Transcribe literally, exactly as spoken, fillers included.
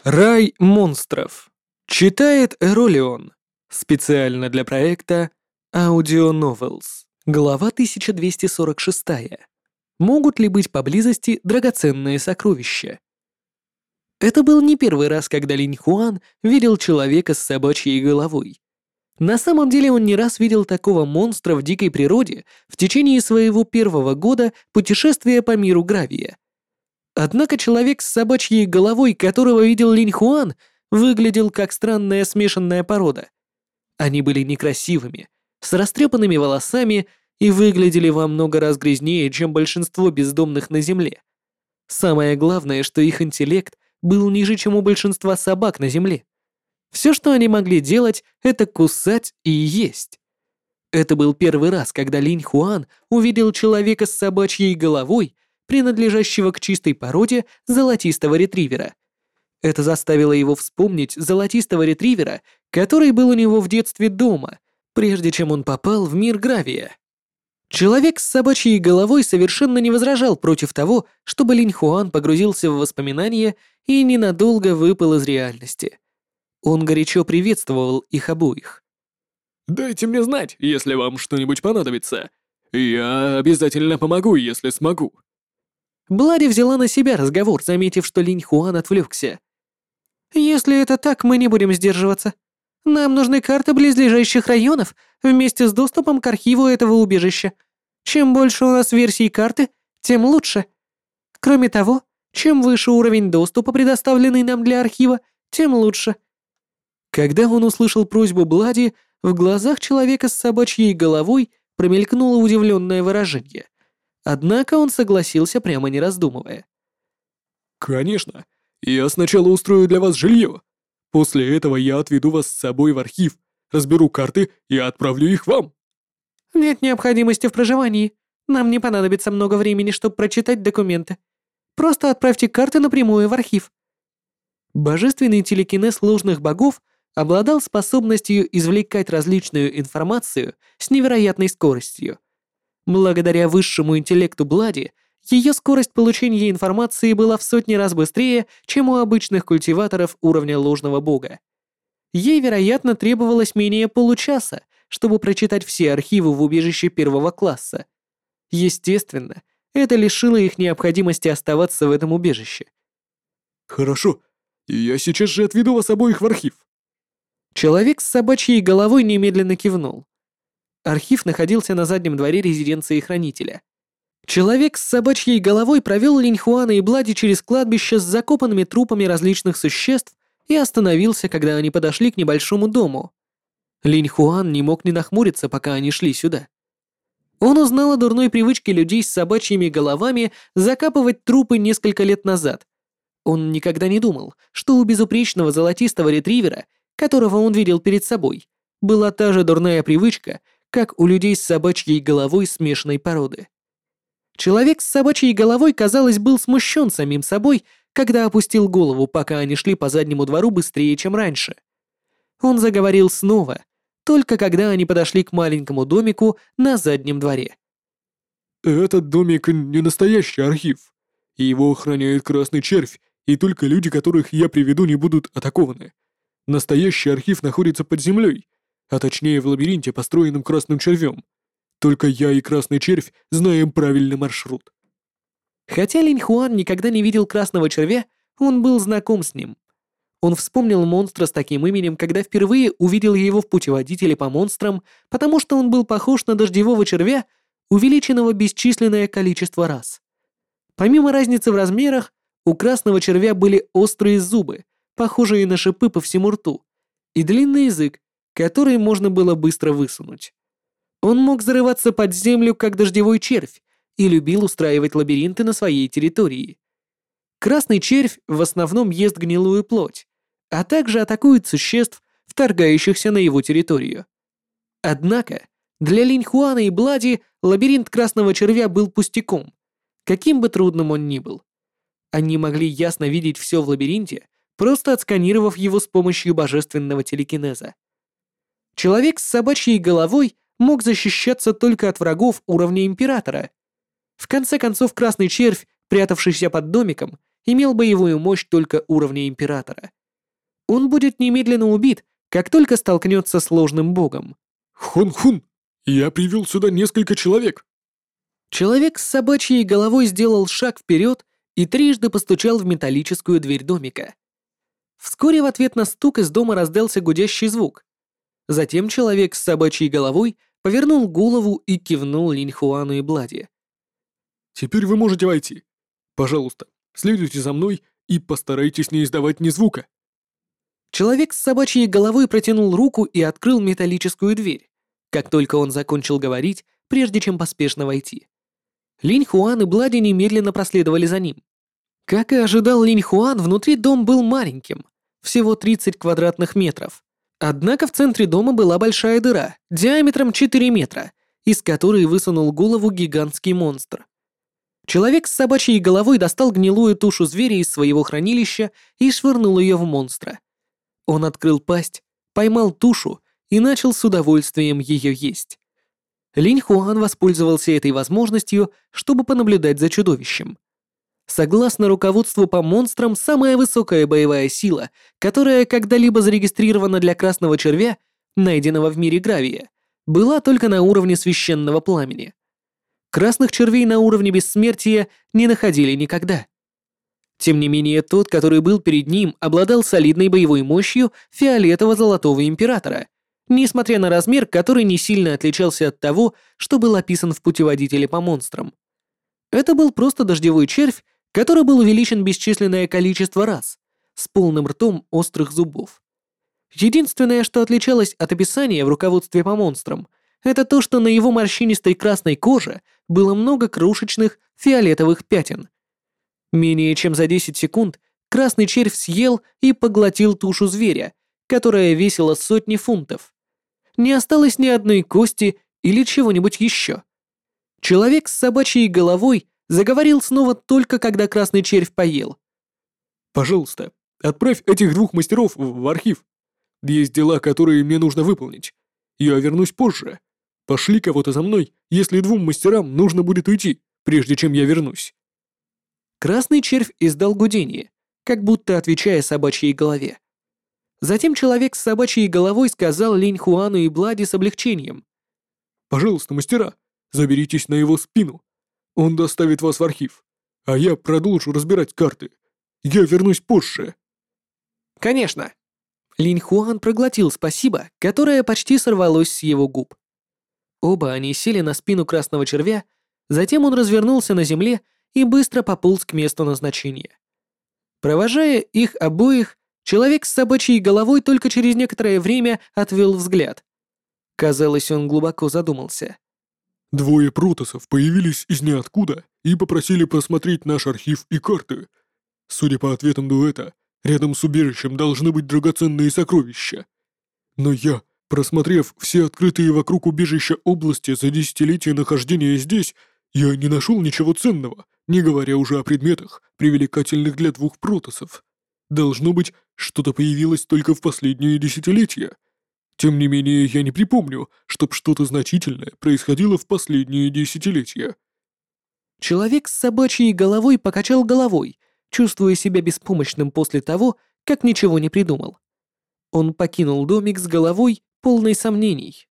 Рай монстров. Читает Эролион. Специально для проекта Audio Novels. Глава тысяча двести сорок шесть. Могут ли быть поблизости драгоценные сокровища? Это был не первый раз, когда Линь Хуан видел человека с собачьей головой. На самом деле он не раз видел такого монстра в дикой природе в течение своего первого года путешествия по миру Гравия. Однако человек с собачьей головой, которого видел Линь Хуан, выглядел как странная смешанная порода. Они были некрасивыми, с растрепанными волосами и выглядели во много раз грязнее, чем большинство бездомных на земле. Самое главное, что их интеллект был ниже, чем у большинства собак на земле. Все, что они могли делать, это кусать и есть. Это был первый раз, когда Линь Хуан увидел человека с собачьей головой, принадлежащего к чистой породе золотистого ретривера. Это заставило его вспомнить золотистого ретривера, который был у него в детстве дома, прежде чем он попал в мир Гравия. Человек с собачьей головой совершенно не возражал против того, чтобы Линь Хуан погрузился в воспоминания и ненадолго выпал из реальности. Он горячо приветствовал их обоих. «Дайте мне знать, если вам что-нибудь понадобится. Я обязательно помогу, если смогу». Блади взяла на себя разговор, заметив, что Линь Хуан отвлекся. «Если это так, мы не будем сдерживаться. Нам нужны карты близлежащих районов вместе с доступом к архиву этого убежища. Чем больше у нас версий карты, тем лучше. Кроме того, чем выше уровень доступа, предоставленный нам для архива, тем лучше». Когда он услышал просьбу Блади, в глазах человека с собачьей головой промелькнуло удивленное выражение. Однако он согласился, прямо не раздумывая. «Конечно. Я сначала устрою для вас жилье. После этого я отведу вас с собой в архив, разберу карты и отправлю их вам». «Нет необходимости в проживании. Нам не понадобится много времени, чтобы прочитать документы. Просто отправьте карты напрямую в архив». Божественный телекинез ложных богов обладал способностью извлекать различную информацию с невероятной скоростью. Благодаря высшему интеллекту Блади, ее скорость получения информации была в сотни раз быстрее, чем у обычных культиваторов уровня ложного бога. Ей, вероятно, требовалось менее получаса, чтобы прочитать все архивы в убежище первого класса. Естественно, это лишило их необходимости оставаться в этом убежище. «Хорошо. Я сейчас же отведу вас обоих в архив». Человек с собачьей головой немедленно кивнул. Архив находился на заднем дворе резиденции хранителя. Человек с собачьей головой провел Линь Хуана и Блади через кладбище с закопанными трупами различных существ и остановился, когда они подошли к небольшому дому. Линь Хуан не мог не нахмуриться, пока они шли сюда. Он узнал о дурной привычке людей с собачьими головами закапывать трупы несколько лет назад. Он никогда не думал, что у безупречного золотистого ретривера, которого он видел перед собой, была та же дурная привычка, как у людей с собачьей головой смешанной породы. Человек с собачьей головой, казалось, был смущен самим собой, когда опустил голову, пока они шли по заднему двору быстрее, чем раньше. Он заговорил снова, только когда они подошли к маленькому домику на заднем дворе. «Этот домик не настоящий архив. Его охраняет красный червь, и только люди, которых я приведу, не будут атакованы. Настоящий архив находится под землей, а точнее в лабиринте, построенном красным червем. Только я и красный червь знаем правильный маршрут». Хотя Линь Хуан никогда не видел красного червя, он был знаком с ним. Он вспомнил монстра с таким именем, когда впервые увидел его в путеводителе по монстрам, потому что он был похож на дождевого червя, увеличенного бесчисленное количество раз. Помимо разницы в размерах, у красного червя были острые зубы, похожие на шипы по всему рту, и длинный язык, который можно было быстро высунуть. Он мог зарываться под землю, как дождевой червь, и любил устраивать лабиринты на своей территории. Красный червь в основном ест гнилую плоть, а также атакует существ, вторгающихся на его территорию. Однако, для Линь Хуана и Блади лабиринт красного червя был пустяком, каким бы трудным он ни был. Они могли ясно видеть все в лабиринте, просто отсканировав его с помощью божественного телекинеза. Человек с собачьей головой мог защищаться только от врагов уровня Императора. В конце концов, красный червь, прятавшийся под домиком, имел боевую мощь только уровня Императора. Он будет немедленно убит, как только столкнется с ложным богом. Хун-хун, я привел сюда несколько человек. Человек с собачьей головой сделал шаг вперед и трижды постучал в металлическую дверь домика. Вскоре в ответ на стук из дома раздался гудящий звук. Затем человек с собачьей головой повернул голову и кивнул Линьхуану и Блади. Теперь вы можете войти. Пожалуйста, следуйте за мной и постарайтесь не издавать ни звука. Человек с собачьей головой протянул руку и открыл металлическую дверь, как только он закончил говорить, прежде чем поспешно войти. Линьхуан и Блади немедленно проследовали за ним. Как и ожидал Линьхуан, внутри дом был маленьким, всего тридцать квадратных метров. Однако в центре дома была большая дыра, диаметром четыре метра, из которой высунул голову гигантский монстр. Человек с собачьей головой достал гнилую тушу зверя из своего хранилища и швырнул ее в монстра. Он открыл пасть, поймал тушу и начал с удовольствием ее есть. Линьхуан воспользовался этой возможностью, чтобы понаблюдать за чудовищем. Согласно руководству по монстрам, самая высокая боевая сила, которая когда-либо зарегистрирована для красного червя, найденного в мире гравия, была только на уровне священного пламени. Красных червей на уровне бессмертия не находили никогда. Тем не менее, тот, который был перед ним, обладал солидной боевой мощью фиолетово-золотого императора, несмотря на размер, который не сильно отличался от того, что был описан в путеводителе по монстрам. Это был просто дождевой червь, который был увеличен бесчисленное количество раз, с полным ртом острых зубов. Единственное, что отличалось от описания в руководстве по монстрам, это то, что на его морщинистой красной коже было много крошечных фиолетовых пятен. Менее чем за десять секунд красный червь съел и поглотил тушу зверя, которая весила сотни фунтов. Не осталось ни одной кости или чего-нибудь еще. Человек с собачьей головой заговорил снова только когда красный червь поел. Пожалуйста, отправь этих двух мастеров в, в архив. Есть дела, которые мне нужно выполнить. Я вернусь позже. Пошли кого-то за мной, если двум мастерам нужно будет уйти, прежде чем я вернусь. Красный червь издал гудение, как будто отвечая собачьей голове. Затем человек с собачьей головой сказал Линьхуану и Блади с облегчением. «Пожалуйста, мастера, заберитесь на его спину. Он доставит вас в архив, а я продолжу разбирать карты. Я вернусь позже». «Конечно». Линьхуан проглотил спасибо, которое почти сорвалось с его губ. Оба они сели на спину красного червя, затем он развернулся на земле и быстро пополз к месту назначения. Провожая их обоих, человек с собачьей головой только через некоторое время отвел взгляд. Казалось, он глубоко задумался. «Двое протоссов появились из ниоткуда и попросили просмотреть наш архив и карты. Судя по ответам дуэта, рядом с убежищем должны быть драгоценные сокровища. Но я, просмотрев все открытые вокруг убежища области за десятилетия нахождения здесь, я не нашел ничего ценного, не говоря уже о предметах, привлекательных для двух протоссов. Должно быть, что-то появилось только в последние десятилетия. Тем не менее, я не припомню, чтоб что-то значительное происходило в последние десятилетия». Человек с собачьей головой покачал головой, чувствуя себя беспомощным после того, как ничего не придумал. Он покинул домик с головой, полной сомнений.